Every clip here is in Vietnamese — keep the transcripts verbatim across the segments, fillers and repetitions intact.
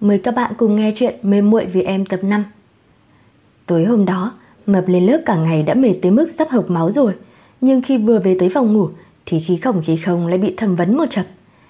Mời các bạn cùng nghe chuyện Mê muội vì em tập năm. Tối hôm đó, Mập lên lớp cả ngày đã mệt tới mức sắp hộc máu rồi, nhưng khi vừa về tới phòng ngủ thì khí khổng khí không lại bị thẩm vấn một chập.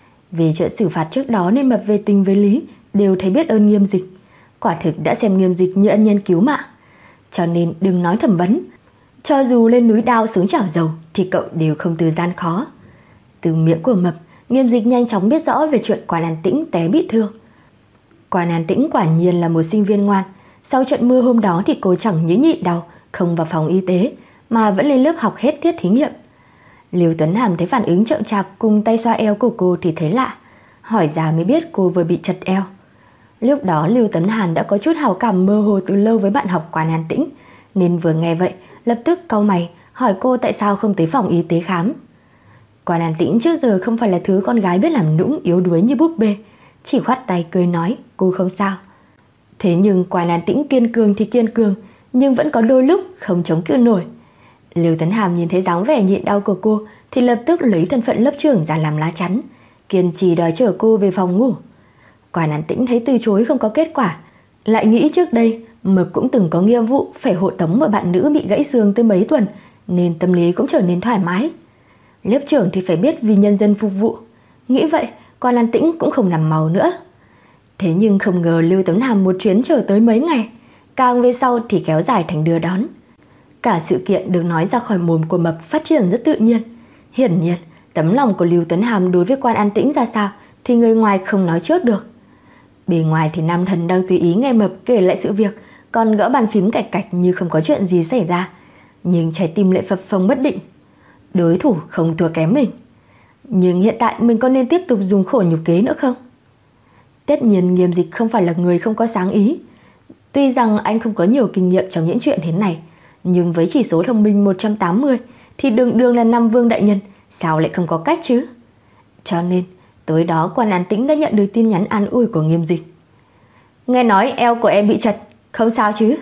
Vì chuyện xử phạt trước đó nên Mập về tình với lý đều thấy biết ơn Nghiêm Dịch, quả thực đã xem Nghiêm Dịch như ân nhân cứu mạng. Cho nên đừng nói thẩm vấn, cho dù lên núi đao xuống chảo dầu thì cậu đều không từ gian khó. Từ miệng của Mập, Nghiêm Dịch nhanh chóng biết rõ về chuyện Quan An Tĩnh té bị thương. Quan An Tĩnh quả nhiên là một sinh viên ngoan. Sau trận mưa hôm đó thì cô chẳng nhớ nhịn đau, không vào phòng y tế mà vẫn lên lớp học hết tiết thí nghiệm. Lưu Tuấn Hàm thấy phản ứng chậm chạp cùng tay xoa eo của cô thì thấy lạ, hỏi ra mới biết cô vừa bị chật eo. Lúc đó Lưu Tuấn Hàm đã có chút hảo cảm mơ hồ từ lâu với bạn học Quan An Tĩnh, nên vừa nghe vậy lập tức cau mày hỏi cô tại sao không tới phòng y tế khám. Quan An Tĩnh trước giờ không phải là thứ con gái biết làm nũng yếu đuối như búp bê, chỉ khoát tay cười nói cô không sao. Thế nhưng Quan An Tĩnh kiên cường thì kiên cường, nhưng vẫn có đôi lúc không chống cự nổi. Lưu Tấn Hàm nhìn thấy dáng vẻ nhịn đau của cô thì lập tức lấy thân phận lớp trưởng ra làm lá chắn, kiên trì đòi chở cô về phòng ngủ. Quan An Tĩnh thấy từ chối không có kết quả, lại nghĩ trước đây Mập cũng từng có nghĩa vụ phải hộ tống một bạn nữ bị gãy xương tới mấy tuần, nên tâm lý cũng trở nên thoải mái. Lớp trưởng thì phải biết vì nhân dân phục vụ. Nghĩ vậy, Quan An Tĩnh cũng không nằm màu nữa. Thế nhưng không ngờ Lưu Tuấn Hàm một chuyến chờ tới mấy ngày, càng về sau thì kéo dài thành đưa đón. Cả sự kiện được nói ra khỏi mồm của Mập phát triển rất tự nhiên. Hiển nhiên, tấm lòng của Lưu Tuấn Hàm đối với Quan An Tĩnh ra sao thì người ngoài không nói trước được. Bề ngoài thì Nam Thần đang tùy ý nghe Mập kể lại sự việc, còn gõ bàn phím cạch cạch như không có chuyện gì xảy ra, nhưng trái tim lại phập phồng bất định. Đối thủ không thua kém mình, nhưng hiện tại mình có nên tiếp tục dùng khổ nhục kế nữa không? Tất nhiên Nghiêm Dịch không phải là người không có sáng ý. Tuy rằng anh không có nhiều kinh nghiệm trong những chuyện thế này, nhưng với chỉ số thông minh một trăm tám mươi thì đường đường là Nam Vương đại nhân, sao lại không có cách chứ? Cho nên tối đó Quan An Tĩnh đã nhận được tin nhắn an ủi của Nghiêm Dịch. Nghe nói eo của em bị chật, không sao chứ?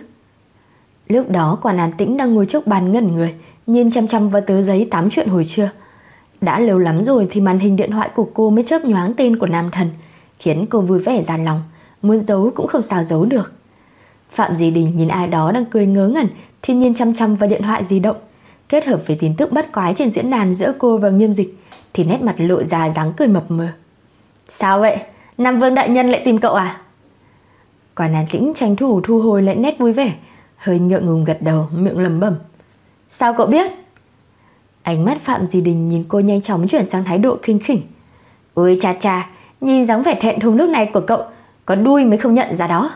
Lúc đó Quan An Tĩnh đang ngồi trước bàn ngẩn người, nhìn chăm chăm vào tờ giấy tám chuyện hồi trưa. Đã lâu lắm rồi thì màn hình điện thoại của cô mới chớp nhoáng tên của Nam Thần, khiến cô vui vẻ ra lòng, muốn giấu cũng không sao giấu được. Phạm Di Đình nhìn ai đó đang cười ngớ ngẩn thì nhìn chăm chăm vào điện thoại di động, kết hợp với tin tức bắt quái trên diễn đàn giữa cô và Nghiêm Dịch thì nét mặt lộ ra dáng cười mập mờ. Sao vậy? Nam Vương đại nhân lại tìm cậu à? Quan An Tĩnh tranh thủ thu hồi lại nét vui vẻ, hơi ngượng ngùng gật đầu, miệng lẩm bẩm. Sao cậu biết? Ánh mắt Phạm Di Đình nhìn cô nhanh chóng chuyển sang thái độ khinh khỉnh. Ôi cha cha, nhìn dáng vẻ thẹn thùng lúc này của cậu, có đuôi mới không nhận ra đó.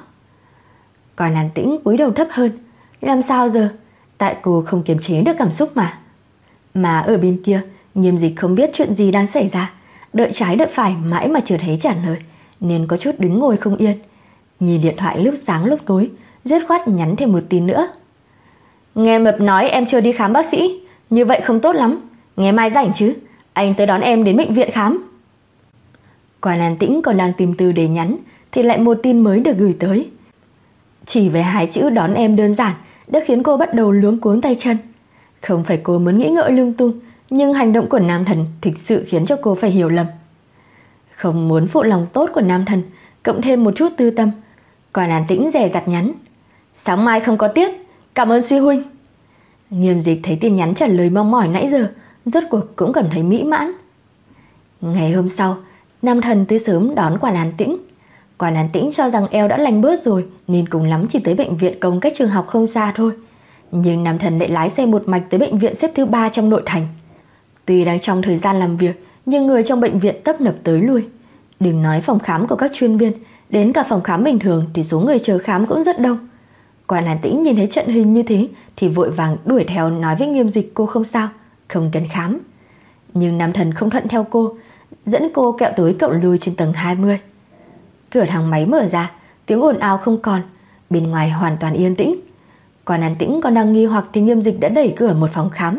Quan An Tĩnh cúi đầu thấp hơn. Làm sao giờ? Tại cô không kiềm chế được cảm xúc mà. Mà ở bên kia, Nghiêm Dịch không biết chuyện gì đang xảy ra, đợi trái đợi phải mãi mà chưa thấy trả lời, nên có chút đứng ngồi không yên. Nhìn điện thoại lúc sáng lúc tối, dứt khoát nhắn thêm một tin nữa. Nghe Mập nói em chưa đi khám bác sĩ, như vậy không tốt lắm. Ngày mai rảnh chứ, anh tới đón em đến bệnh viện khám. Quan An Tĩnh còn đang tìm từ để nhắn thì lại một tin mới được gửi tới. Chỉ với hai chữ đón em đơn giản đã khiến cô bắt đầu luống cuống tay chân. Không phải cô muốn nghĩ ngợi lung tung, nhưng hành động của Nam Thần thực sự khiến cho cô phải hiểu lầm. Không muốn phụ lòng tốt của Nam Thần, cộng thêm một chút tư tâm, Quan An Tĩnh dè dặt nhắn. Sáng mai không có tiết, cảm ơn sư huynh. Nghiêm Dịch thấy tin nhắn trả lời mong mỏi nãy giờ, rốt cuộc cũng cảm thấy mỹ mãn. Ngày hôm sau, Nam Thần tới sớm đón Quan An Tĩnh. Quan An Tĩnh cho rằng eo đã lành bớt rồi nên cùng lắm chỉ tới bệnh viện công cách trường học không xa thôi. Nhưng Nam Thần lại lái xe một mạch tới bệnh viện xếp thứ ba trong nội thành. Tuy đang trong thời gian làm việc, nhưng người trong bệnh viện tấp nập tới lui. Đừng nói phòng khám của các chuyên viên, đến cả phòng khám bình thường thì số người chờ khám cũng rất đông. Quan An Tĩnh nhìn thấy trận hình như thế thì vội vàng đuổi theo nói với Nghiêm Dịch cô không sao, không cần khám. Nhưng Nam Thần không thuận theo cô, dẫn cô kẹo tới cậu lui trên tầng hai mươi. Cửa thang máy mở ra, tiếng ồn ào không còn, bên ngoài hoàn toàn yên tĩnh. Quan An Tĩnh còn đang nghi hoặc thì Nghiêm Dịch đã đẩy cửa một phòng khám.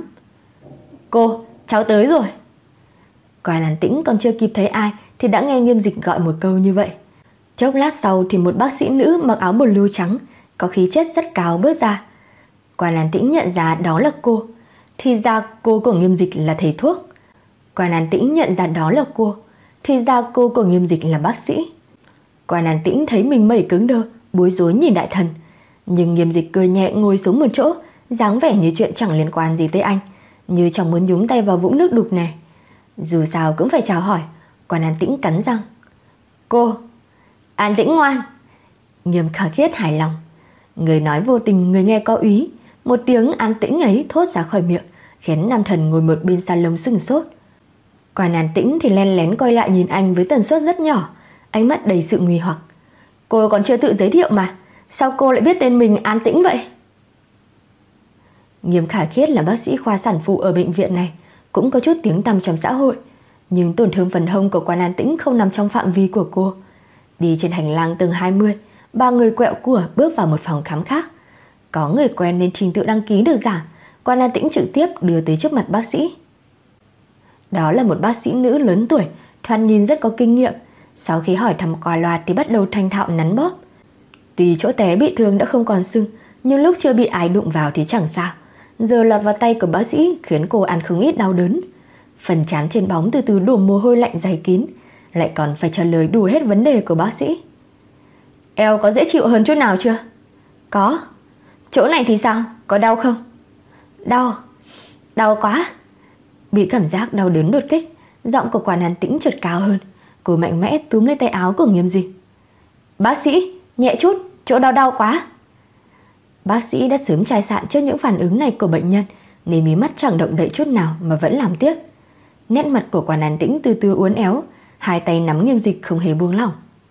Cô, cháu tới rồi. Quan An Tĩnh còn chưa kịp thấy ai thì đã nghe Nghiêm Dịch gọi một câu như vậy. Chốc lát sau thì một bác sĩ nữ mặc áo blue trắng, có khí chất rất cao bước ra. Quan An Tĩnh nhận ra đó là cô. Thì ra cô của Nghiêm Dịch là thầy thuốc. Quan An Tĩnh nhận ra đó là cô. Thì ra cô của Nghiêm Dịch là bác sĩ. Quan An Tĩnh thấy mình mẩy cứng đơ, bối rối nhìn đại thần. Nhưng Nghiêm Dịch cười nhẹ ngồi xuống một chỗ, dáng vẻ như chuyện chẳng liên quan gì tới anh, như chẳng muốn nhúng tay vào vũng nước đục này. Dù sao cũng phải chào hỏi. Quan An Tĩnh cắn răng. Cô An Tĩnh ngoan. Nghiêm Khả Khiết hài lòng. Người nói vô tình, người nghe có úy. Một tiếng An Tĩnh ấy thốt ra khỏi miệng, khiến nam thần ngồi một bên salon sừng sốt. Quan An Tĩnh thì len lén quay lại nhìn anh với tần suất rất nhỏ, ánh mắt đầy sự nghi hoặc. Cô còn chưa tự giới thiệu mà, sao cô lại biết tên mình An Tĩnh vậy? Nghiêm Khả Khiết là bác sĩ khoa sản phụ ở bệnh viện này, cũng có chút tiếng tăm trong xã hội. Nhưng tổn thương phần hông của Quan An Tĩnh không nằm trong phạm vi của cô. Đi trên hành lang tầng hai mươi, ba người quẹo của bước vào một phòng khám khác. Có người quen nên trình tự đăng ký được giảm. Quan An Tĩnh trực tiếp đưa tới trước mặt bác sĩ. Đó là một bác sĩ nữ lớn tuổi, thoạt nhìn rất có kinh nghiệm. Sau khi hỏi thăm qua loa thì bắt đầu thành thạo nắn bóp. Tuy chỗ té bị thương đã không còn sưng, nhưng lúc chưa bị ai đụng vào thì chẳng sao. Giờ lọt vào tay của bác sĩ khiến cô ăn không ít đau đớn. Phần trán trên bóng từ từ đổ mồ hôi lạnh dày kín, lại còn phải trả lời đủ hết vấn đề của bác sĩ. Eo có dễ chịu hơn chút nào chưa? Có. Chỗ này thì sao? Có đau không? Đau. Đau quá. Bị cảm giác đau đớn đột kích, giọng của Quan An Tĩnh chợt cao hơn. Cô mạnh mẽ túm lấy tay áo của Nghiêm Dịch. Bác sĩ, nhẹ chút, chỗ đau đau quá. Bác sĩ đã sớm chai sạn trước những phản ứng này của bệnh nhân, nên mí mắt chẳng động đậy chút nào mà vẫn làm tiếp. Nét mặt của Quan An Tĩnh từ từ uốn éo, hai tay nắm Nghiêm Dịch không hề buông lỏng.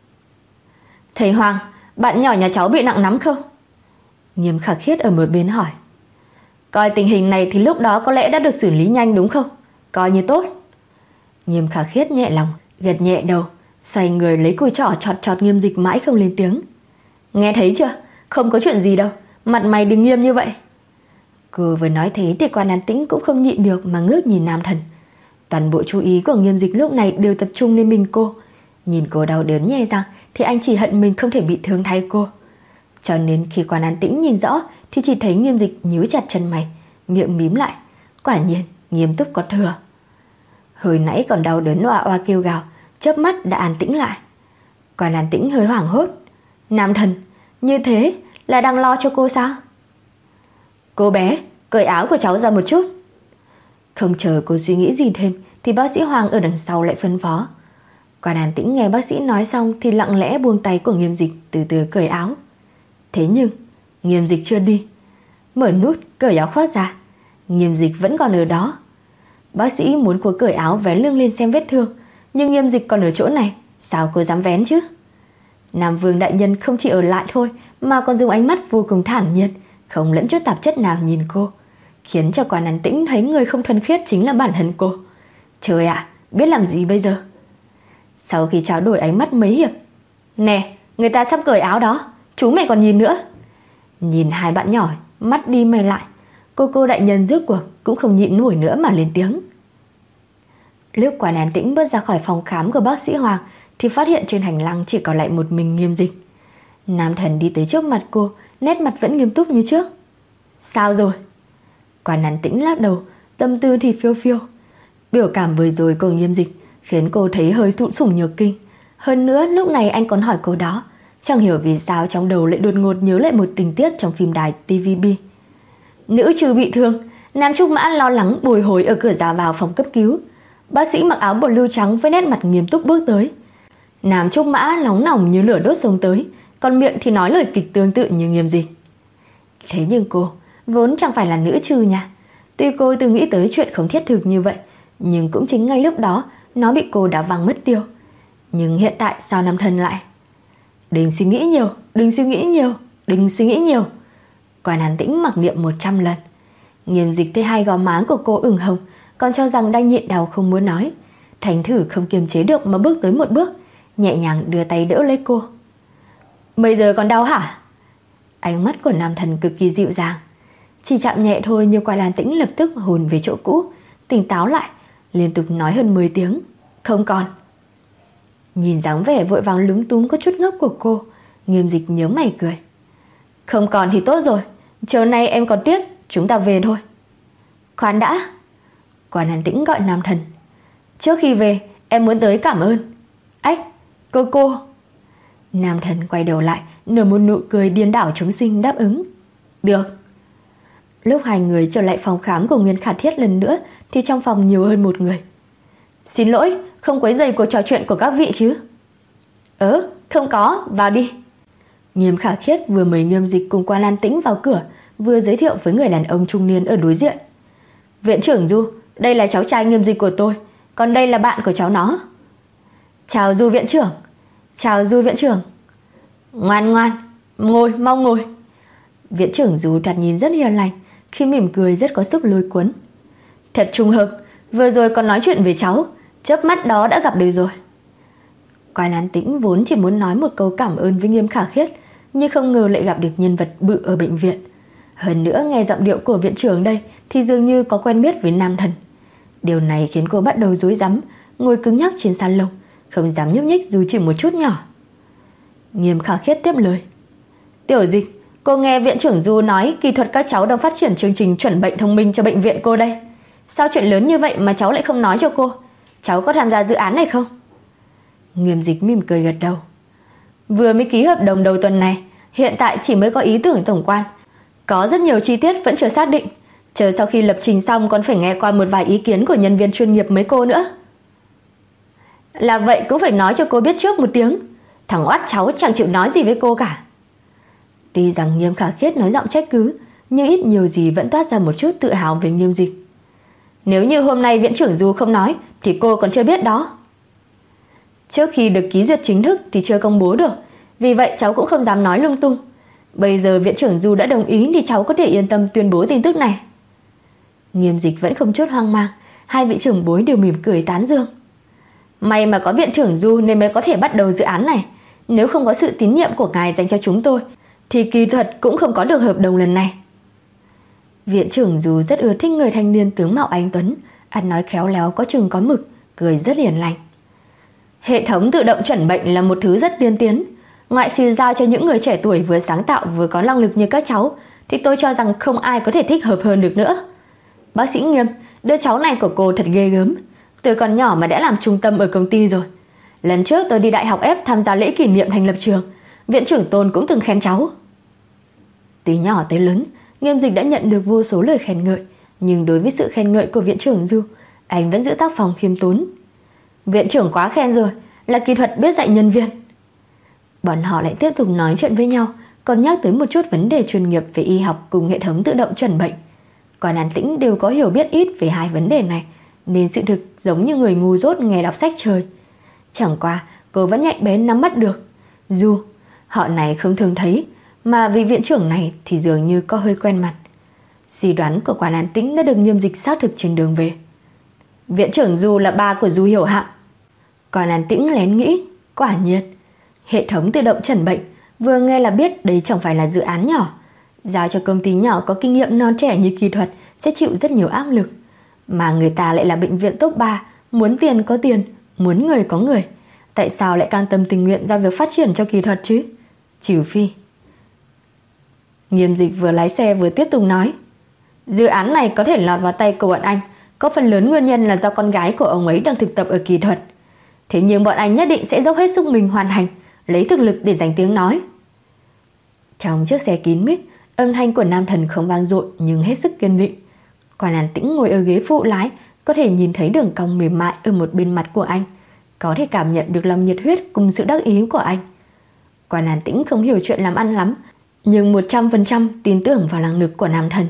Thầy Hoàng, bạn nhỏ nhà cháu bị nặng lắm không? Nghiêm Khả Khiết ở một bên hỏi. Coi tình hình này thì lúc đó có lẽ đã được xử lý nhanh đúng không? Coi như tốt. Nghiêm Khả Khiết nhẹ lòng, gật nhẹ đầu, xoay người lấy cùi trỏ chọt chọt Nghiêm Dịch mãi không lên tiếng. Nghe thấy chưa? Không có chuyện gì đâu, mặt mày đừng nghiêm như vậy. Cô vừa nói thế thì Quan An Tĩnh cũng không nhịn được mà ngước nhìn nam thần. Toàn bộ chú ý của Nghiêm Dịch lúc này đều tập trung lên mình cô. Nhìn cô đau đớn nhè răng thì anh chỉ hận mình không thể bị thương thay cô. Cho nên khi Quan An Tĩnh nhìn rõ thì chỉ thấy Nghiêm Dịch nhíu chặt chân mày, miệng mím lại. Quả nhiên nghiêm túc có thừa. Hồi nãy còn đau đớn oa oa kêu gào, chớp mắt đã an tĩnh lại. Quan An Tĩnh hơi hoảng hốt. Nam thần, như thế là đang lo cho cô sao? Cô bé, cởi áo của cháu ra một chút. Không chờ cô suy nghĩ gì thêm thì bác sĩ Hoàng ở đằng sau lại phân phó. Quan An Tĩnh nghe bác sĩ nói xong thì lặng lẽ buông tay của Nghiêm Dịch, từ từ cởi áo. Thế nhưng Nghiêm Dịch chưa đi. Mở nút cởi áo khoác ra, Nghiêm Dịch vẫn còn ở đó. Bác sĩ muốn cô cởi áo vén lưng lên xem vết thương, nhưng Nghiêm Dịch còn ở chỗ này, sao cô dám vén chứ? Nam Vương đại nhân không chỉ ở lại thôi mà còn dùng ánh mắt vô cùng thản nhiên, không lẫn chút tạp chất nào nhìn cô, khiến cho Quan An Tĩnh thấy người không thuần khiết chính là bản thân cô. Trời ạ, à, biết làm gì bây giờ? Sau khi trao đổi ánh mắt mấy hiệp, nè, người ta sắp cởi áo đó, chú mày còn nhìn nữa. Nhìn hai bạn nhỏ mắt đi mày lại, cô cô đại nhân rốt cuộc cũng không nhịn nổi nữa mà lên tiếng. Lúc Quan An Tĩnh bước ra khỏi phòng khám của bác sĩ Hoàng thì phát hiện trên hành lang chỉ còn lại một mình Nghiêm Dịch. Nam thần đi tới trước mặt cô, nét mặt vẫn nghiêm túc như trước. Sao rồi? Quan An Tĩnh lắc đầu, tâm tư thì phiêu phiêu. Biểu cảm vừa rồi của Nghiêm Dịch khiến cô thấy hơi thụ sủng nhược kinh. Hơn nữa lúc này anh còn hỏi cô đó, chẳng hiểu vì sao trong đầu lại đột ngột nhớ lại một tình tiết trong phim đài tê vê bê. Nữ trừ bị thương, Nam Trúc Mã lo lắng bồi hồi ở cửa ra vào phòng cấp cứu. Bác sĩ mặc áo blue trắng với nét mặt nghiêm túc bước tới. Nam Trúc Mã nóng nỏng như lửa đốt sống tới, còn miệng thì nói lời kịch tương tự như Nghiêm Dịch. Thế nhưng cô vốn chẳng phải là nữ trừ nha. Tuy cô từng nghĩ tới chuyện không thiết thực như vậy, nhưng cũng chính ngay lúc đó nó bị cô đá văng mất tiêu. Nhưng hiện tại sao nam thần lại? Đừng suy nghĩ nhiều, đừng suy nghĩ nhiều, đừng suy nghĩ nhiều. Quan An Tĩnh mặc niệm một trăm lần. Nghiêm Dịch thấy hai gò má của cô ửng hồng, còn cho rằng đang nhịn đau không muốn nói. Thành thử không kiềm chế được mà bước tới một bước, nhẹ nhàng đưa tay đỡ lấy cô. Bây giờ còn đau hả? Ánh mắt của nam thần cực kỳ dịu dàng. Chỉ chạm nhẹ thôi nhưng Quan An Tĩnh lập tức hồn về chỗ cũ, tỉnh táo lại, liên tục nói hơn mười tiếng. Không còn. Nhìn dáng vẻ vội vàng lúng túng có chút ngốc của cô, Nghiêm Dịch nhớ mày cười. Không còn thì tốt rồi, chiều nay em còn tiết, chúng ta về thôi. Khoan đã. Quan An Tĩnh gọi nam thần. Trước khi về em muốn tới cảm ơn. Ách, cô cô. Nam Thần quay đầu lại, nở một nụ cười điên đảo chúng sinh đáp ứng. Được. Lúc hai người trở lại phòng khám của Nguyên Khả Thiết lần nữa thì trong phòng nhiều hơn một người. Xin lỗi, không quấy rầy cuộc trò chuyện của các vị chứ? Ớ, không có, vào đi. Nghiêm Khả Khiết vừa mời Nghiêm Dịch cùng Quan An Tĩnh vào cửa, vừa giới thiệu với người đàn ông trung niên ở đối diện. Viện trưởng Du, đây là cháu trai Nghiêm Dịch của tôi, còn đây là bạn của cháu nó. Chào Du viện trưởng. Chào Du viện trưởng. Ngoan ngoan, ngồi, mau ngồi. Viện trưởng Du thoạt nhìn rất hiền lành, khi mỉm cười rất có sức lôi cuốn. Thật trùng hợp, vừa rồi còn nói chuyện với cháu, chớp mắt đó đã gặp được rồi. Quan An Tĩnh vốn chỉ muốn nói một câu cảm ơn với Nghiêm Khả Khiết, nhưng không ngờ lại gặp được nhân vật bự ở bệnh viện. Hơn nữa nghe giọng điệu của viện trưởng đây thì dường như có quen biết với Nam Thần. Điều này khiến cô bắt đầu rối rắm, ngồi cứng nhắc trên salon, không dám nhúc nhích dù chỉ một chút nhỏ. Nghiêm Khả Khiết tiếp lời. Tiểu Dịch, cô nghe viện trưởng Du nói kỹ thuật các cháu đang phát triển chương trình chuẩn bệnh thông minh cho bệnh viện cô đây. Sao chuyện lớn như vậy mà cháu lại không nói cho cô? Cháu có tham gia dự án này không? Nghiêm Dịch mỉm cười gật đầu. Vừa mới ký hợp đồng đầu tuần này, hiện tại chỉ mới có ý tưởng tổng quan. Có rất nhiều chi tiết vẫn chưa xác định. Chờ sau khi lập trình xong còn phải nghe qua một vài ý kiến của nhân viên chuyên nghiệp mấy cô nữa. Là vậy cũng phải nói cho cô biết trước một tiếng. Thằng oát cháu chẳng chịu nói gì với cô cả. Tuy rằng Nghiêm Khả Khiết nói giọng trách cứ, nhưng ít nhiều gì vẫn toát ra một chút tự hào về Nghiêm Dịch. Nếu như hôm nay viện trưởng Du không nói thì cô còn chưa biết đó. Trước khi được ký duyệt chính thức thì chưa công bố được, vì vậy cháu cũng không dám nói lung tung. Bây giờ viện trưởng Du đã đồng ý thì cháu có thể yên tâm tuyên bố tin tức này. Nghiêm Dịch vẫn không chút hoang mang, hai vị trưởng bối đều mỉm cười tán dương. May mà có viện trưởng Du nên mới có thể bắt đầu dự án này. Nếu không có sự tín nhiệm của ngài dành cho chúng tôi thì kỳ thuật cũng không có được hợp đồng lần này. Viện trưởng Du rất ưa thích người thanh niên tướng mạo anh tuấn, ăn nói khéo léo có chừng có mực, cười rất hiền lành. Hệ thống tự động chuẩn bệnh là một thứ rất tiên tiến. Ngoại trừ giao cho những người trẻ tuổi vừa sáng tạo vừa có năng lực như các cháu thì tôi cho rằng không ai có thể thích hợp hơn được nữa. Bác sĩ Nghiêm, đứa cháu này của cô thật ghê gớm. Từ còn nhỏ mà đã làm trung tâm ở công ty rồi. Lần trước tôi đi Đại học F tham gia lễ kỷ niệm thành lập trường, viện trưởng Tôn cũng từng khen cháu. Từ nhỏ tới lớn, Nghiêm Dịch đã nhận được vô số lời khen ngợi, nhưng đối với sự khen ngợi của viện trưởng Du, anh vẫn giữ tác phong khiêm tốn. Viện trưởng quá khen rồi, là kỹ thuật biết dạy nhân viên. Bọn họ lại tiếp tục nói chuyện với nhau, còn nhắc tới một chút vấn đề chuyên nghiệp về y học cùng hệ thống tự động chuẩn bệnh. Quan An Tĩnh đều có hiểu biết ít về hai vấn đề này, nên sự thực giống như người ngu dốt nghe đọc sách trời. Chẳng qua cô vẫn nhạy bén nắm bắt được. Du, họ này không thường thấy, mà vì viện trưởng này thì dường như có hơi quen mặt. Suy đoán của Quan An Tĩnh đã được Nghiêm Dịch xác thực trên đường về. Viện trưởng Du là ba của Du Hiểu Hạm. Quan An Tĩnh lén nghĩ, quả nhiên hệ thống tự động chẩn bệnh, vừa nghe là biết đấy chẳng phải là dự án nhỏ. Giao cho công ty nhỏ có kinh nghiệm non trẻ như kỹ thuật sẽ chịu rất nhiều áp lực. Mà người ta lại là bệnh viện top ba, muốn tiền có tiền, muốn người có người. Tại sao lại cam tâm tình nguyện ra việc phát triển cho kỹ thuật chứ? Trừ phi. Nghiêm Dịch vừa lái xe vừa tiếp tục nói. Dự án này có thể lọt vào tay của bọn anh, có phần lớn nguyên nhân là do con gái của ông ấy đang thực tập ở kỹ thuật. Thế nhưng bọn anh nhất định sẽ dốc hết sức mình hoàn thành, lấy thực lực để giành tiếng nói. Trong chiếc xe kín mít, âm thanh của Nam Thần không vang dội nhưng hết sức kiên định. Quan An Tĩnh ngồi ở ghế phụ lái, có thể nhìn thấy đường cong mềm mại ở một bên mặt của anh, có thể cảm nhận được lòng nhiệt huyết cùng sự đắc ý của anh. Quan An Tĩnh không hiểu chuyện làm ăn lắm, nhưng một trăm phần trăm tin tưởng vào năng lực của Nam Thần.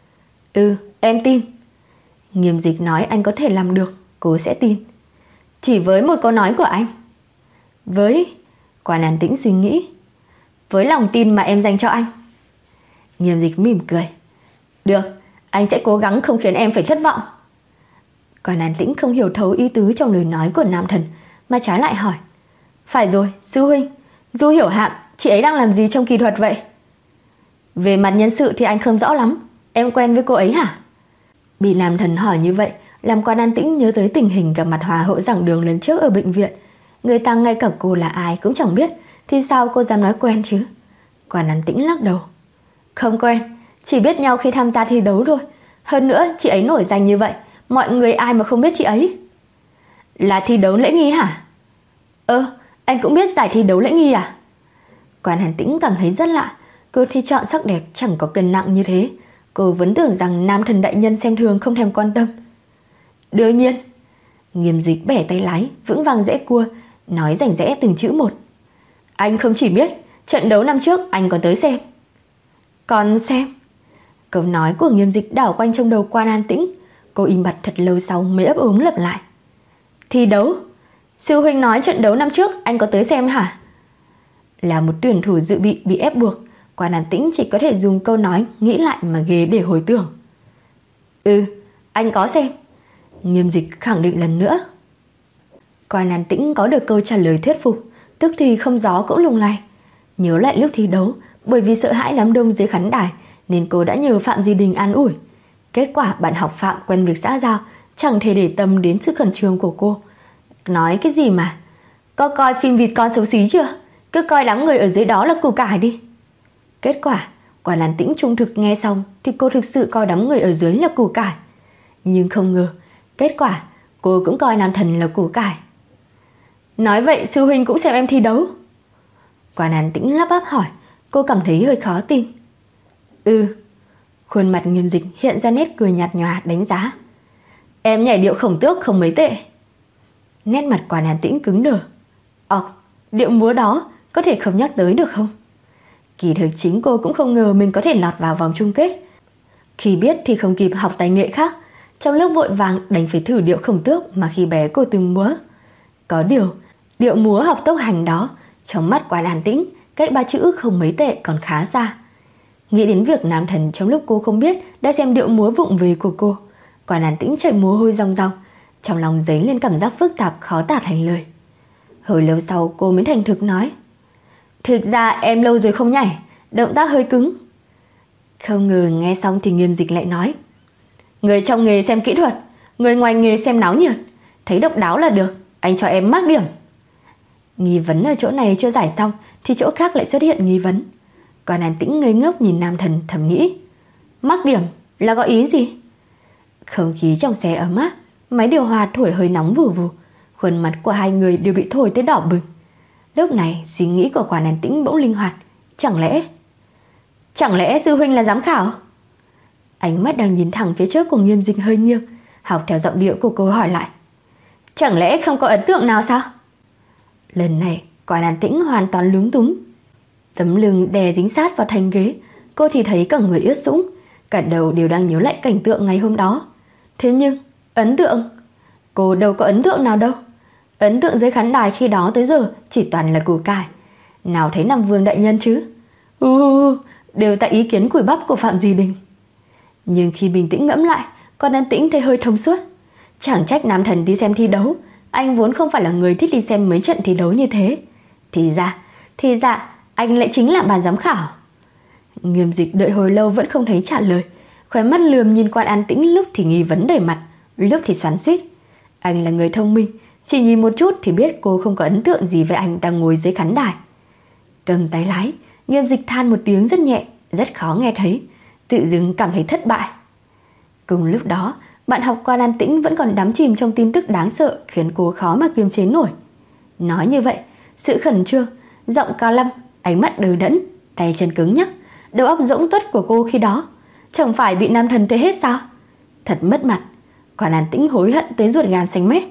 Ừ, em tin. Nghiêm Dịch nói anh có thể làm được, cô sẽ tin. Chỉ với một câu nói của anh. Với... Quan An Tĩnh suy nghĩ. Với lòng tin mà em dành cho anh. Nghiêm Dịch mỉm cười. Được, anh sẽ cố gắng không khiến em phải thất vọng. Quan An Tĩnh không hiểu thấu ý tứ trong lời nói của Nam Thần, mà trái lại hỏi. Phải rồi, sư huynh, Du Hiểu Hạm, chị ấy đang làm gì trong kỹ thuật vậy? Về mặt nhân sự thì anh không rõ lắm. Em quen với cô ấy hả? Bị Nam Thần hỏi như vậy làm Quan An Tĩnh nhớ tới tình hình gặp mặt Hòa hậu giảng đường lần trước ở bệnh viện. Người ta ngay cả cô là ai cũng chẳng biết, thì sao cô dám nói quen chứ? Quan An Tĩnh lắc đầu. Không quen, chỉ biết nhau khi tham gia thi đấu thôi. Hơn nữa chị ấy nổi danh như vậy, mọi người ai mà không biết chị ấy. Là thi đấu lễ nghi hả? Ơ, anh cũng biết giải thi đấu lễ nghi à? Quan Hàn Tĩnh cảm thấy rất lạ, cô thi chọn sắc đẹp chẳng có cân nặng như thế. Cô vẫn tưởng rằng nam thần đại nhân xem thường không thèm quan tâm. Đương nhiên. Nghiêm Dịch bẻ tay lái, vững vàng rẽ cua, nói rành rẽ từng chữ một. Anh không chỉ biết, trận đấu năm trước anh còn tới xem. Còn xem? Câu nói của Nghiêm Dịch đảo quanh trong đầu Quan Hàn Tĩnh. Cô im bặt thật lâu sau mới ấp úng lặp lại. Thi đấu? Sư huynh nói trận đấu năm trước anh có tới xem hả? Là một tuyển thủ dự bị bị ép buộc, Quan Hàn Tĩnh chỉ có thể dùng câu nói nghĩ lại mà ghê để hồi tưởng. Ừ, anh có xem. Nghiêm Dịch khẳng định lần nữa. Quan Hàn Tĩnh có được câu trả lời thuyết phục, tức thì không gió cũng lung lay. Nhớ lại lúc thi đấu, bởi vì sợ hãi đám đông dưới khán đài nên cô đã nhờ Phạm Di Đình an ủi. Kết quả bạn học Phạm quen việc xã giao, chẳng thể để tâm đến sự khẩn trương của cô. Nói cái gì mà, có coi phim vịt con xấu xí chưa? Cứ coi đám người ở dưới đó là củ cải đi. Kết quả, Quan Hàn Tĩnh trung thực nghe xong thì cô thực sự coi đám người ở dưới là củ cải. Nhưng không ngờ, kết quả cô cũng coi nam thần là củ cải. Nói vậy sư huynh cũng xem em thi đấu? Quan Hàn Tĩnh lắp bắp hỏi, cô cảm thấy hơi khó tin. Ừ. Khuôn mặt Nghiêm Dịch hiện ra nét cười nhạt nhòa đánh giá. Em nhảy điệu khổng tước không mấy tệ. Nét mặt Quan Hàn Tĩnh cứng đờ. Ồ, điệu múa đó có thể không nhắc tới được không? Kỳ thực chính cô cũng không ngờ mình có thể lọt vào vòng chung kết. Khi biết thì không kịp học tài nghệ khác, trong lúc vội vàng đành phải thử điệu khổng tước mà khi bé cô từng múa. Có điều, điệu múa học tốc hành đó, trong mắt Quan Hàn Tĩnh, cách ba chữ không mấy tệ còn khá xa. Nghĩ đến việc nam thần trong lúc cô không biết đã xem điệu múa vụng về của cô, Quan Hàn Tĩnh chảy mồ hôi ròng ròng, trong lòng dấy lên cảm giác phức tạp khó tả thành lời. Hồi lâu sau cô mới thành thực nói. Thực ra em lâu rồi không nhảy, động tác hơi cứng. Không ngờ nghe xong thì Nghiêm Dịch lại nói. Người trong nghề xem kỹ thuật, người ngoài nghề xem náo nhiệt, thấy độc đáo là được, anh cho em mắc điểm. Nghi vấn ở chỗ này chưa giải xong thì chỗ khác lại xuất hiện nghi vấn. Quan Hàn Tĩnh ngây ngốc nhìn nam thần thầm nghĩ. Mắc điểm là có ý gì? Không khí trong xe ấm áp, máy điều hòa thổi hơi nóng vù vù, khuôn mặt của hai người đều bị thổi tới đỏ bừng. Lúc này suy nghĩ của Quan Hàn Tĩnh bỗng linh hoạt. Chẳng lẽ Chẳng lẽ sư huynh là giám khảo? Ánh mắt đang nhìn thẳng phía trước của Nghiêm Dịch hơi nghiêng, học theo giọng điệu của cô hỏi lại. Chẳng lẽ không có ấn tượng nào sao? Lần này Quan Hàn Tĩnh hoàn toàn lúng túng. Tấm lưng đè dính sát vào thành ghế, cô chỉ thấy cả người ướt sũng, cả đầu đều đang nhớ lại cảnh tượng ngày hôm đó. Thế nhưng ấn tượng, cô đâu có ấn tượng nào đâu. Ấn tượng dưới khán đài khi đó tới giờ chỉ toàn là củ cải, nào thấy Nam Vương đại nhân chứ. Uh, đều tại ý kiến cùi bắp của Phạm Di Đình. Nhưng khi bình tĩnh ngẫm lại, Quan Hàn Tĩnh thấy hơi thông suốt. Chẳng trách nam thần đi xem thi đấu, anh vốn không phải là người thích đi xem mấy trận thi đấu như thế. Thì ra, thì ra anh lại chính là ban giám khảo. Nghiêm Dịch đợi hồi lâu vẫn không thấy trả lời, khóe mắt lườm nhìn Quan Hàn Tĩnh, lúc thì nghi vấn đầy mặt, lúc thì xoắn xuýt. Anh là người thông minh, chỉ nhìn một chút thì biết cô không có ấn tượng gì với anh đang ngồi dưới khán đài. Cầm tay lái, Nghiêm Dịch than một tiếng rất nhẹ, rất khó nghe thấy, tự dưng cảm thấy thất bại. Cùng lúc đó, bạn học Quan Hàn Tĩnh vẫn còn đắm chìm trong tin tức đáng sợ khiến cô khó mà kiềm chế nổi. Nói như vậy, sự khẩn trương, giọng cao lăm, ánh mắt đờ đẫn, tay chân cứng nhắc, đầu óc rỗng tuất của cô khi đó, chẳng phải bị nam thần thấy hết sao? Thật mất mặt. Quan Hàn Tĩnh hối hận tới ruột gan xanh mét.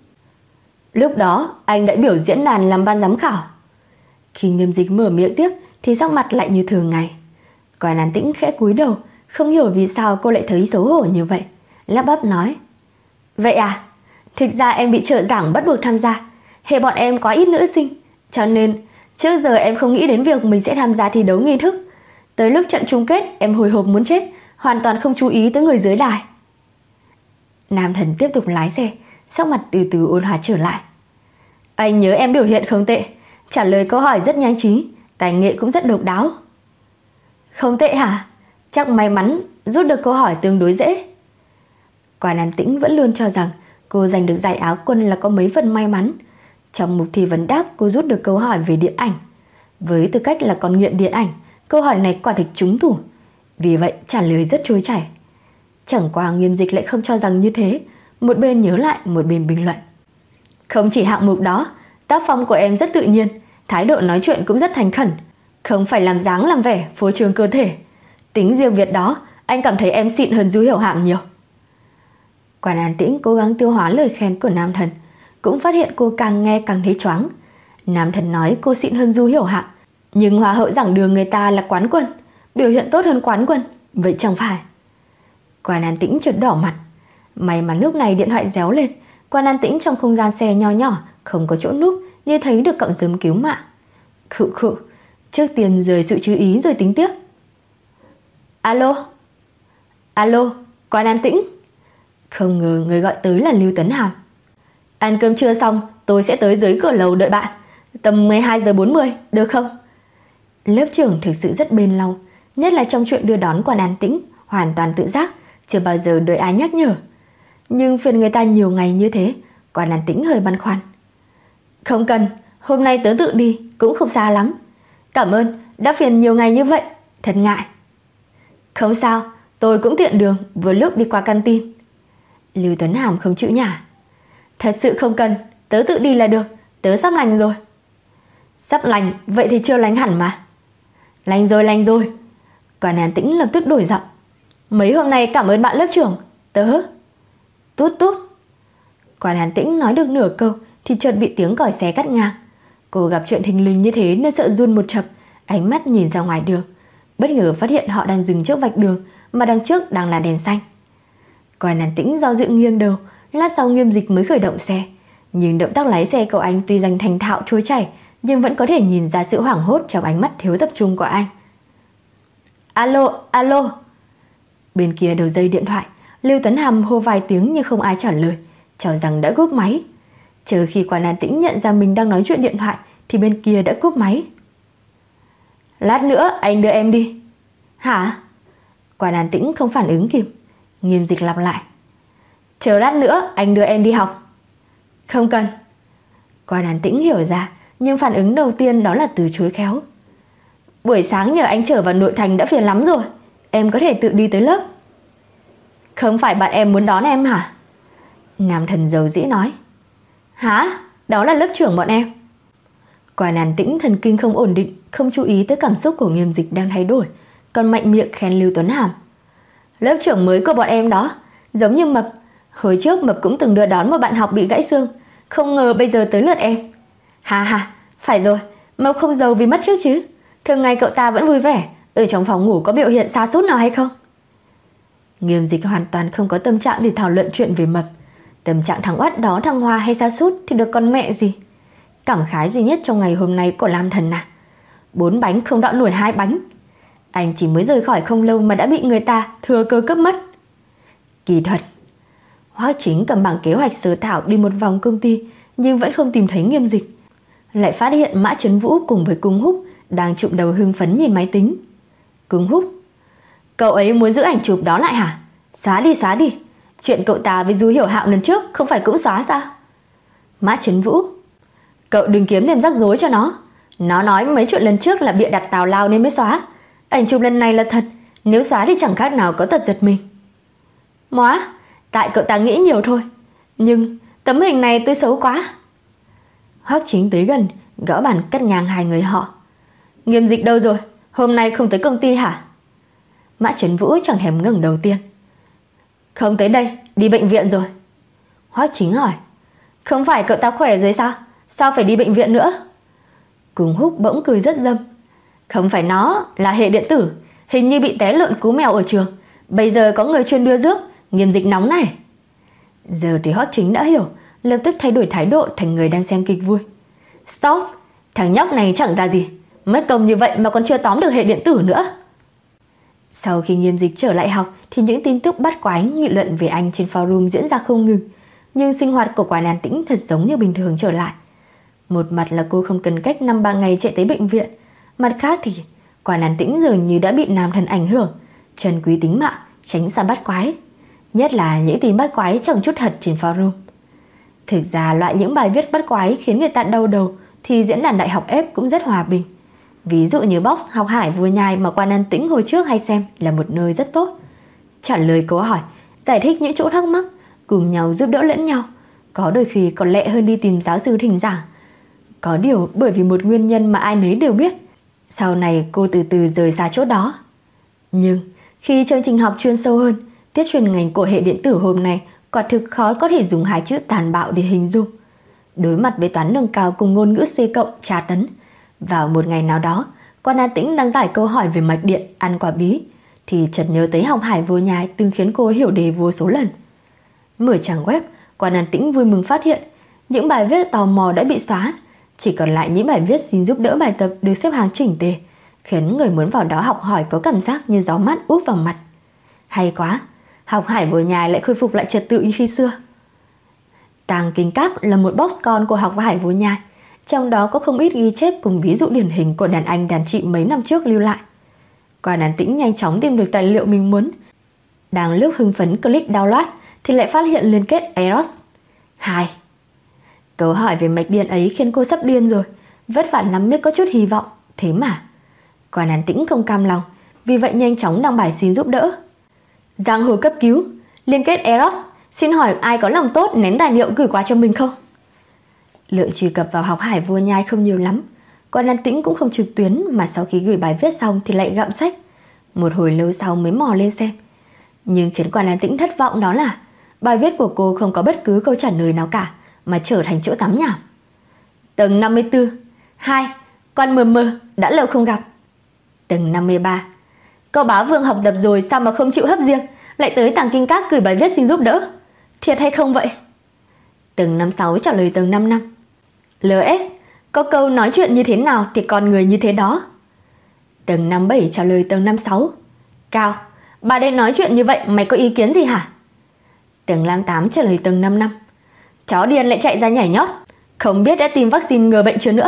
Lúc đó anh đã biểu diễn đàn làm ban giám khảo. Khi Nghiêm Dịch mở miệng tiếp thì sắc mặt lại như thường ngày. Quan Hàn Tĩnh khẽ cúi đầu, không hiểu vì sao cô lại thấy xấu hổ như vậy, lắp bắp nói. Vậy à, thực ra em bị trợ giảng bắt buộc tham gia. Hệ bọn em có ít nữ sinh, cho nên trước giờ em không nghĩ đến việc mình sẽ tham gia thi đấu nghi thức. Tới lúc trận chung kết em hồi hộp muốn chết, hoàn toàn không chú ý tới người dưới đài. Nam thần tiếp tục lái xe, sắc mặt từ từ ôn hòa trở lại. Anh nhớ em biểu hiện không tệ, trả lời câu hỏi rất nhanh trí, tài nghệ cũng rất độc đáo. Không tệ hả? Chắc may mắn rút được câu hỏi tương đối dễ. Quan Hàn Tĩnh vẫn luôn cho rằng cô giành được giải Áo Quân là có mấy phần may mắn. Trong mục thi vấn đáp cô rút được câu hỏi về điện ảnh. Với tư cách là con nghiện điện ảnh, câu hỏi này quả thực trúng tủ, vì vậy trả lời rất trôi chảy. Chẳng qua Nghiêm Dịch lại không cho rằng như thế, một bên nhớ lại một bên bình luận. Không chỉ hạng mục đó, tác phong của em rất tự nhiên, thái độ nói chuyện cũng rất thành khẩn. Không phải làm dáng làm vẻ phô trương cơ thể. Tính riêng việc đó, anh cảm thấy em xịn hơn Du Hiểu Hạm nhiều. Quan An Tĩnh cố gắng tiêu hóa lời khen của nam thần, cũng phát hiện cô càng nghe càng thấy choáng. Nam thần nói cô xịn hơn Du Hiểu Hạm, nhưng hoa hậu giảng đường người ta là quán quân, biểu hiện tốt hơn quán quân, vậy chẳng phải. Quan An Tĩnh chợt đỏ mặt. May mà lúc này điện thoại réo lên. Quan An Tĩnh trong không gian xe nho nhỏ, không có chỗ núp, như thấy được cọng rơm cứu mạng. Khụ khụ, trước tiên rời sự chú ý rồi tính tiếp. Alo? Alo, Quan An Tĩnh? Không ngờ người gọi tới là Lưu Tuấn Hàm. Ăn cơm trưa xong, tôi sẽ tới dưới cửa lầu đợi bạn. Tầm mười hai giờ bốn mươi, được không? Lớp trưởng thực sự rất bền lòng, nhất là trong chuyện đưa đón Quan An Tĩnh, hoàn toàn tự giác, chưa bao giờ đợi ai nhắc nhở. Nhưng phiền người ta nhiều ngày như thế, Quan An Tĩnh hơi băn khoăn. Không cần, hôm nay tớ tự đi, cũng không xa lắm. Cảm ơn, đã phiền nhiều ngày như vậy, thật ngại. Không sao, tôi cũng tiện đường, vừa lúc đi qua canteen. Lưu Tuấn Hàm không chịu nhả. Thật sự không cần, tớ tự đi là được, tớ sắp lành rồi. Sắp lành, vậy thì chưa lành hẳn mà. Lành rồi, lành rồi. Quan An Tĩnh lập tức đổi giọng. Mấy hôm nay cảm ơn bạn lớp trưởng, tớ... Tút tút. Quan An Tĩnh nói được nửa câu thì chợt bị tiếng còi xe cắt ngang. Cô gặp chuyện thình lình như thế nên sợ run một chập, ánh mắt nhìn ra ngoài đường, bất ngờ phát hiện họ đang dừng trước vạch đường mà đằng trước đang là đèn xanh. Quan An Tĩnh do dự nghiêng đầu, lát sau Nghiêm Dịch mới khởi động xe, nhưng động tác lái xe cậu anh tuy danh thành thạo trôi chảy, nhưng vẫn có thể nhìn ra sự hoảng hốt trong ánh mắt thiếu tập trung của anh. Alo, alo. Bên kia đầu dây điện thoại, Lưu Tuấn Hàm hô vài tiếng nhưng không ai trả lời, cho rằng đã cúp máy. Chờ khi Quan An Tĩnh nhận ra mình đang nói chuyện điện thoại thì bên kia đã cúp máy. Lát nữa anh đưa em đi. Hả? Quan An Tĩnh không phản ứng kịp. Nghiêm Dịch lặp lại. Chờ lát nữa anh đưa em đi học. Không cần. Quan An Tĩnh hiểu ra, nhưng phản ứng đầu tiên đó là từ chối khéo. Buổi sáng nhờ anh trở vào nội thành đã phiền lắm rồi, em có thể tự đi tới lớp. Không phải bạn em muốn đón em hả? Nam thần dầu dĩ nói. Hả? Đó là lớp trưởng bọn em. Quan An Tĩnh thần kinh không ổn định, không chú ý tới cảm xúc của Nghiêm Dịch đang thay đổi, còn mạnh miệng khen Lưu Tuấn Hàm. Lớp trưởng mới của bọn em đó, giống như Mập. Hồi trước Mập cũng từng đưa đón một bạn học bị gãy xương, không ngờ bây giờ tới lượt em. Hà hà, phải rồi, Mập không giàu vì mất trước chứ. Thường ngày cậu ta vẫn vui vẻ, ở trong phòng ngủ có biểu hiện sa sút nào hay không? Nghiêm Dịch hoàn toàn không có tâm trạng để thảo luận chuyện về Mập. Tâm trạng thằng oát đó, thằng Hoa hay sa sút thì được con mẹ gì. Cảm khái duy nhất trong ngày hôm nay của Lam Thần à? Bốn bánh không đọ nổi hai bánh. Anh chỉ mới rời khỏi không lâu mà đã bị người ta thừa cơ cướp mất. Kỳ thuật. Hoắc Chính cầm bảng kế hoạch sơ thảo đi một vòng công ty, nhưng vẫn không tìm thấy Nghiêm Dịch. Lại phát hiện Mã Trấn Vũ cùng với Cung Húc đang chụm đầu hưng phấn nhìn máy tính. Cung Húc, cậu ấy muốn giữ ảnh chụp đó lại hả? Xóa đi, xóa đi. Chuyện cậu ta với Du Hiểu Hạo lần trước không phải cũng xóa sao? Mã Trấn Vũ, cậu đừng kiếm thêm rắc rối cho nó. Nó nói mấy chuyện lần trước là bịa đặt tào lao nên mới xóa. Ảnh chụp lần này là thật, nếu xóa thì chẳng khác nào có tật giật mình. Móa, tại cậu ta nghĩ nhiều thôi. Nhưng tấm hình này tôi xấu quá. Hoắc Chính tới gần, gõ bàn cắt ngang hai người họ. Nghiêm Dịch đâu rồi? Hôm nay không tới công ty hả? Mã Trấn Vũ chẳng thèm ngẩng đầu tiên. Không tới đây, đi bệnh viện rồi. Hoắc Chính hỏi. Không phải cậu ta khỏe rồi sao? Sao phải đi bệnh viện nữa? Cung Húc bỗng cười rất dâm. Không phải nó, là hệ điện tử. Hình như bị té lợn cú mèo ở trường. Bây giờ có người chuyên đưa rước. Nghiêm Dịch nóng này. Giờ thì Hoắc Chính đã hiểu, lập tức thay đổi thái độ thành người đang xem kịch vui. Stop, thằng nhóc này chẳng ra gì. Mất công như vậy mà còn chưa tóm được hệ điện tử nữa. Sau khi Nghiêm Dịch trở lại học thì những tin tức bắt quái nghị luận về anh trên forum diễn ra không ngừng. Nhưng sinh hoạt của Quan An Tĩnh thật giống như bình thường trở lại. Một mặt là cô không cần cách năm ba ngày chạy tới bệnh viện, mặt khác thì Quan An Tĩnh dường như đã bị nam thần ảnh hưởng, trân quý tính mạng, tránh xa bắt quái. Nhất là những tin bắt quái chẳng chút thật trên forum. Thực ra loại những bài viết bắt quái khiến người ta đau đầu thì diễn đàn đại học ép cũng rất hòa bình. Ví dụ như box học hải vừa nhai mà Quan An Tĩnh hồi trước hay xem là một nơi rất tốt. Trả lời câu hỏi, giải thích những chỗ thắc mắc, cùng nhau giúp đỡ lẫn nhau, có đôi khi còn lẹ hơn đi tìm giáo sư thỉnh giảng. Có điều bởi vì một nguyên nhân mà ai nấy đều biết, Sau này cô từ từ rời xa chỗ đó. Nhưng khi chương trình học chuyên sâu hơn, tiết chuyên ngành của hệ điện tử hôm nay quả thực khó có thể dùng hai chữ tàn bạo để hình dung. Đối mặt với toán nâng cao cùng ngôn ngữ C cộng tra tấn, vào một ngày nào đó, Quan An Tĩnh đang giải câu hỏi về mạch điện ăn quả bí, thì chợt nhớ tới học hải vô nhai từng khiến cô hiểu đề vô số lần. Mở trang web, Quan An Tĩnh vui mừng phát hiện những bài viết tò mò đã bị xóa, chỉ còn lại những bài viết xin giúp đỡ bài tập được xếp hàng chỉnh tề, khiến người muốn vào đó học hỏi có cảm giác như gió mát úp vào mặt. Hay quá, học hải vô nhai lại khôi phục lại trật tự như khi xưa. Tàng Kinh Các là một box con của học hải vô nhai, trong đó có không ít ghi chép cùng ví dụ điển hình của đàn anh đàn chị mấy năm trước lưu lại. Quan An Tĩnh nhanh chóng tìm được tài liệu mình muốn. Đang lúc hưng phấn click download thì lại phát hiện liên kết Eros. Hai. Câu hỏi về mạch điện ấy khiến cô sắp điên rồi, vất vả lắm mới có chút hy vọng, thế mà Quan An Tĩnh không cam lòng, vì vậy nhanh chóng đăng bài xin giúp đỡ. Giang hồ cấp cứu, liên kết Eros, xin hỏi ai có lòng tốt nén tài liệu gửi qua cho mình không? Lượng truy cập vào học hải vô nhai không nhiều lắm. Quan An Tĩnh cũng không trực tuyến, mà sau khi gửi bài viết xong thì lại gặm sách. Một hồi lâu sau mới mò lên xem. Nhưng khiến Quan An Tĩnh thất vọng đó là bài viết của cô không có bất cứ câu trả lời nào cả, mà trở thành chỗ tắm nhảm. Tầng năm mươi tư. Hai. Quan mờ mờ, đã lâu không gặp. Tầng năm mươi ba. Cậu báo Vương học tập rồi sao mà không chịu hấp riêng, lại tới Tàng Kinh Các gửi bài viết xin giúp đỡ. Thiệt hay không vậy? Tầng năm mươi sáu trả lời tầng năm mươi lăm. lờ ét, có câu nói chuyện như thế nào thì con người như thế đó. Tầng năm mươi bảy trả lời tầng năm mươi sáu. Cao, bà đây nói chuyện như vậy mày có ý kiến gì hả? Tầng năm mươi tám trả lời tầng năm mươi lăm. Chó điên lại chạy ra nhảy nhót, không biết đã tìm vaccine ngừa bệnh chưa nữa.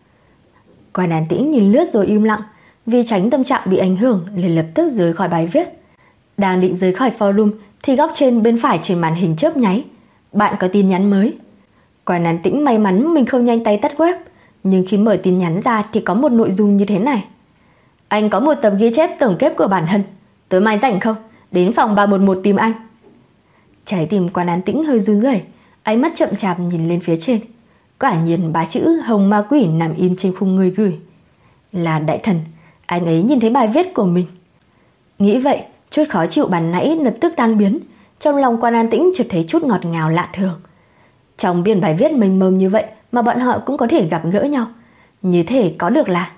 Quan An Tĩnh nhìn lướt rồi im lặng, vì tránh tâm trạng bị ảnh hưởng liền lập tức rời khỏi bài viết. Đang định rời khỏi forum thì góc trên bên phải trên màn hình chớp nháy, bạn có tin nhắn mới. Quan An Tĩnh may mắn mình không nhanh tay tắt web, nhưng khi mở tin nhắn ra thì có một nội dung như thế này: anh có một tập ghi chép tổng kết của bản thân, tối mai rảnh không, đến phòng ba một một tìm anh. Trái tim Quan An Tĩnh hơi run rẩy, ánh mắt chậm chạp nhìn lên phía trên. Quả nhiên ba chữ Hồng Ma Quỷ nằm in trên khung người gửi. Là đại thần, anh ấy nhìn thấy bài viết của mình. Nghĩ vậy, chút khó chịu ban nãy lập tức tan biến, trong lòng Quan An Tĩnh chợt thấy chút ngọt ngào lạ thường. Trong biển bài viết mênh mông như vậy mà bọn họ cũng có thể gặp gỡ nhau, như thể có được là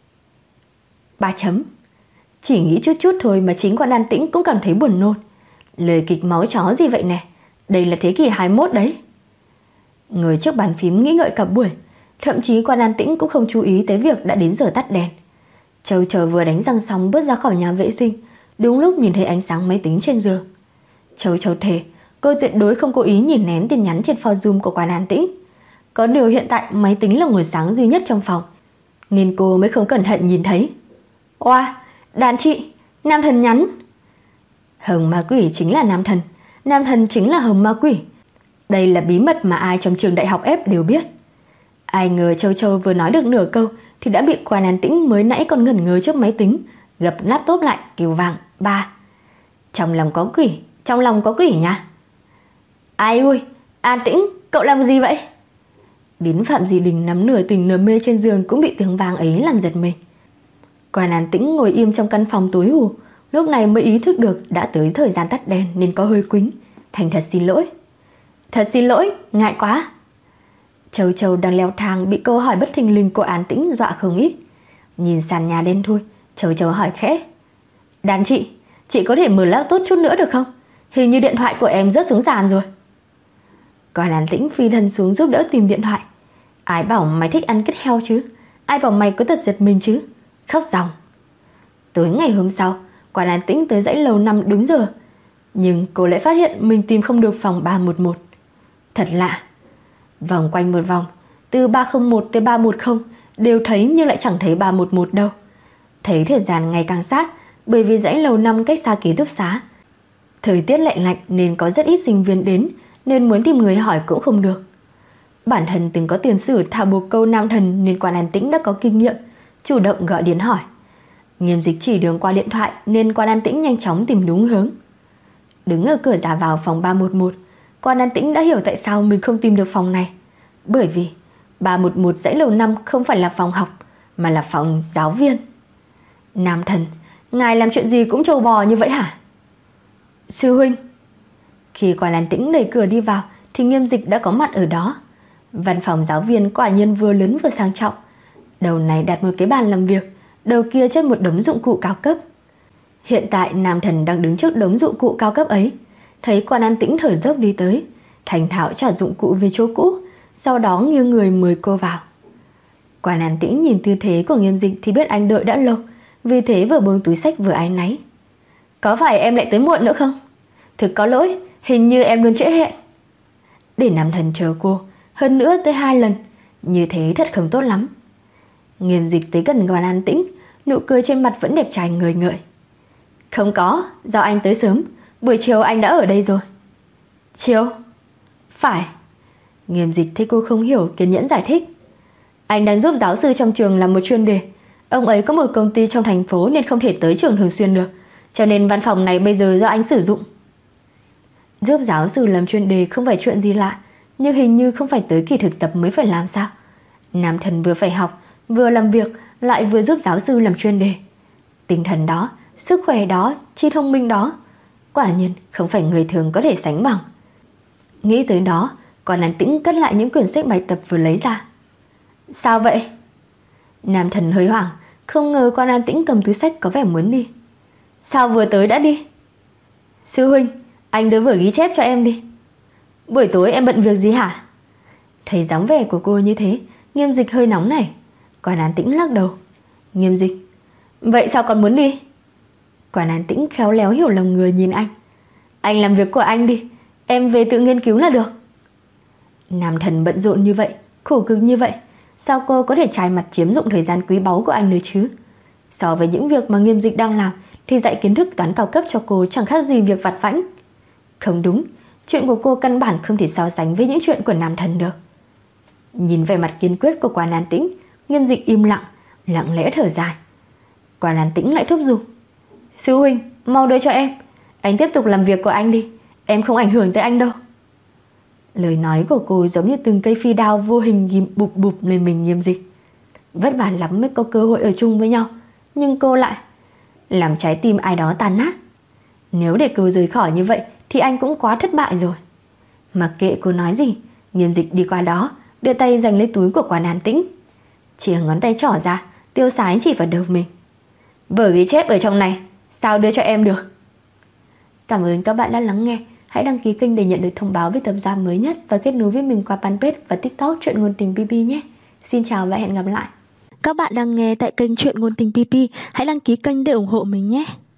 ba chấm. Chỉ nghĩ chút chút thôi mà chính Quan An Tĩnh cũng cảm thấy buồn nôn. Lời kịch máu chó gì vậy nè, đây là thế kỷ hai mươi mốt đấy. Ngồi trước bàn phím nghĩ ngợi cả buổi, thậm chí Quan An Tĩnh cũng không chú ý tới việc đã đến giờ tắt đèn. Châu Châu vừa đánh răng xong bước ra khỏi nhà vệ sinh, đúng lúc nhìn thấy ánh sáng máy tính trên giường. Châu Châu thề cô tuyệt đối không cố ý nhìn nén tin nhắn trên forum của Quan An Tĩnh. Có điều hiện tại máy tính là nguồn sáng duy nhất trong phòng, nên cô mới không cẩn thận nhìn thấy. Oa, đàn chị, nam thần nhắn. Hồng Ma Quỷ chính là nam thần, nam thần chính là Hồng Ma Quỷ. Đây là bí mật mà ai trong trường đại học ép đều biết. Ai ngờ Châu Châu vừa nói được nửa câu thì đã bị Quan An Tĩnh mới nãy còn ngẩn ngơ trước máy tính gập laptop lại kêu vàng ba. Trong lòng có quỷ, trong lòng có quỷ nha. Ai ui, An Tĩnh, cậu làm gì vậy? Đến Phạm Di Đình nắm nửa tỉnh nửa mê trên giường cũng bị tiếng vang ấy làm giật mình. Quan An Tĩnh ngồi im trong căn phòng tối hù, lúc này mới ý thức được đã tới thời gian tắt đèn nên có hơi quĩnh, thành thật xin lỗi. Thật xin lỗi, ngại quá. Châu Châu đang leo thang bị câu hỏi bất thình lình của An Tĩnh dọa không ít. Nhìn sàn nhà đen thui, Châu Châu hỏi khẽ: Đàn chị, chị có thể mở laptop chút nữa được không? Hình như điện thoại của em rớt xuống sàn rồi. Quan An Tĩnh phi thân xuống giúp đỡ tìm điện thoại. Ai bảo mày thích ăn kết heo chứ? Ai bảo mày có tật giật mình chứ? Khóc ròng. Tối ngày hôm sau, Quan An Tĩnh tới dãy lầu năm đúng giờ, nhưng cô lại phát hiện mình tìm không được phòng ba một một. Thật lạ, vòng quanh một vòng, từ ba không một tới ba một không đều thấy nhưng lại chẳng thấy ba một một đâu. Thấy thời gian ngày càng sát, bởi vì dãy lầu năm cách xa ký túc xá. Thời tiết lạnh lạnh nên có rất ít sinh viên đến, nên muốn tìm người hỏi cũng không được. Bản thân từng có tiền sử thả buộc câu nam thần nên Quan An Tĩnh đã có kinh nghiệm, chủ động gọi điện hỏi. Nghiêm Dịch chỉ đường qua điện thoại nên Quan An Tĩnh nhanh chóng tìm đúng hướng. Đứng ở cửa ra vào phòng ba một một, Quan An Tĩnh đã hiểu tại sao mình không tìm được phòng này. Bởi vì ba một một dãy lầu năm không phải là phòng học, mà là phòng giáo viên. Nam Thần, ngài làm chuyện gì cũng trâu bò như vậy hả? Sư huynh. Khi Quan An Tĩnh đẩy cửa đi vào thì Nghiêm Dịch đã có mặt ở đó. Văn phòng giáo viên quả nhiên vừa lớn vừa sang trọng. Đầu này đặt một cái bàn làm việc, đầu kia chất một đống dụng cụ cao cấp. Hiện tại Nam Thần đang đứng trước đống dụng cụ cao cấp ấy, thấy Quan An Tĩnh thở dốc đi tới, thành thạo trả dụng cụ về chỗ cũ, sau đó nghiêng người mời cô vào. Quan An Tĩnh nhìn tư thế của Nghiêm Dịch thì biết anh đợi đã lâu, vì thế vừa buông túi xách vừa áy náy. Có phải em lại tới muộn nữa không? Thực có lỗi, hình như em luôn trễ hẹn. Để Nam Thần chờ cô, hơn nữa tới hai lần, như thế thật không tốt lắm. Nghiêm Dịch tới gần Quan An Tĩnh, nụ cười trên mặt vẫn đẹp trai ngời ngợi. Không có, do anh tới sớm, buổi chiều anh đã ở đây rồi. Chiều? Phải. Nghiêm Dịch thấy cô không hiểu, kiên nhẫn giải thích. Anh đang giúp giáo sư trong trường làm một chuyên đề. Ông ấy có một công ty trong thành phố nên không thể tới trường thường xuyên được, cho nên văn phòng này bây giờ do anh sử dụng. Giúp giáo sư làm chuyên đề không phải chuyện gì lạ, nhưng hình như không phải tới kỳ thực tập mới phải làm sao? Nam Thần vừa phải học, vừa làm việc, lại vừa giúp giáo sư làm chuyên đề. Tinh thần đó, sức khỏe đó, trí thông minh đó, quả nhiên không phải người thường có thể sánh bằng. Nghĩ tới đó, Quan An Tĩnh cất lại những quyển sách bài tập vừa lấy ra. Sao vậy? Nam Thần hơi hoảng, không ngờ Quan An Tĩnh cầm túi sách có vẻ muốn đi. Sao vừa tới đã đi? Sư huynh, anh đưa vở ghi chép cho em đi. Buổi tối em bận việc gì hả? Thấy dáng vẻ của cô như thế, Nghiêm Dịch hơi nóng nảy. Quan An Tĩnh lắc đầu. Nghiêm Dịch, vậy sao còn muốn đi? Quan An Tĩnh khéo léo hiểu lòng người nhìn anh. Anh làm việc của anh đi, em về tự nghiên cứu là được. Nam Thần bận rộn như vậy, khổ cực như vậy, sao cô có thể trái mặt chiếm dụng thời gian quý báu của anh nữa chứ? So với những việc mà Nghiêm Dịch đang làm thì dạy kiến thức toán cao cấp cho cô chẳng khác gì việc vặt vãnh. Không đúng, chuyện của cô căn bản không thể so sánh với những chuyện của Nam Thần được. Nhìn vẻ mặt kiên quyết của Quan An Tĩnh, Nghiêm Dịch im lặng, lặng lẽ thở dài. Quan An Tĩnh lại thúc giục. Sư huynh, mau đưa cho em, anh tiếp tục làm việc của anh đi, em không ảnh hưởng tới anh đâu. Lời nói của cô giống như từng cây phi đao vô hình ghim bụp bụp lên mình Nghiêm Dịch. Vất vả lắm mới có cơ hội ở chung với nhau, nhưng cô lại làm trái tim ai đó tan nát. Nếu để cô rời khỏi như vậy thì anh cũng quá thất bại rồi. Mặc kệ cô nói gì, Nghiêm Dịch đi qua đó, đưa tay giành lấy túi của Quan An Tĩnh, chìa ngón tay trỏ ra, tiêu sái chỉ vào đầu mình. Vở ghi chép ở trong này, sao đưa cho em được? Cảm ơn các bạn đã lắng nghe. Hãy đăng ký kênh để nhận được thông báo về tập ra mới nhất và kết nối với mình qua fanpage và TikTok Truyện Ngôn Tình pê pê nhé. Xin chào và hẹn gặp lại. Các bạn đang nghe tại kênh Truyện Ngôn Tình pê pê, hãy đăng ký kênh để ủng hộ mình nhé.